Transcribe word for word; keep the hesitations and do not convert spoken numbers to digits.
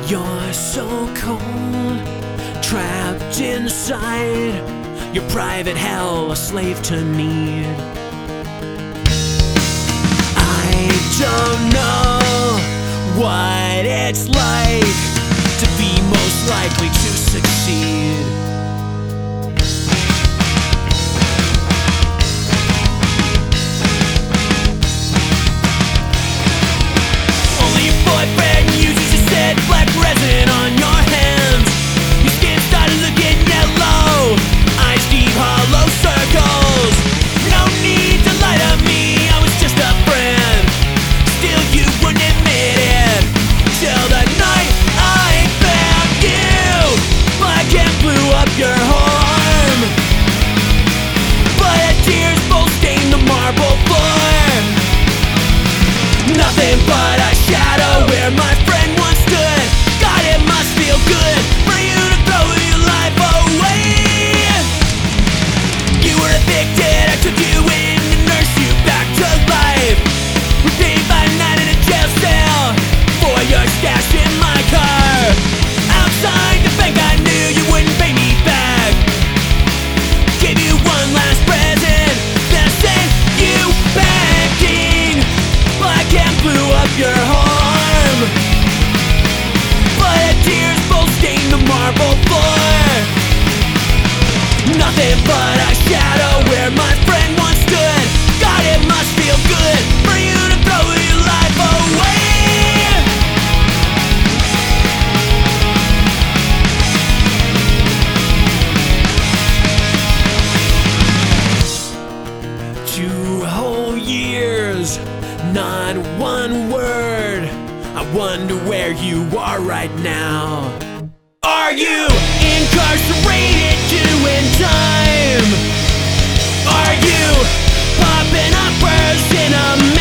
You're so cold, trapped inside your private hell, a slave to need. I don't know what it's like to be most likely to succeed. Only your boyfriend uses your said black resin on your hands. Your skin started looking yellow, eyes deep hollow circles. No need to lie to me, I was just a friend. Still you wouldn't admit it, till the night I found you. Black and blew up your arm, blood tears both stained the marble floor. Nothing but a shadow where my friend once stood. God, it must feel good for you to throw your life away. You were evicted, I took you in to nurse you back to life. We paid by night in a jail cell for your stash in my car. Outside the bank I knew you wouldn't pay me back. Gave you one last present, then I sent you packing. Black and blew up your arm, blood tears both stained the marble floor. Nothing but a shadow where my friend once stood. God, it must feel good for you to throw your life away. Two whole years, not one word. I wonder where you are right now. Are you incarcerated doing time? Are you popping uppers in a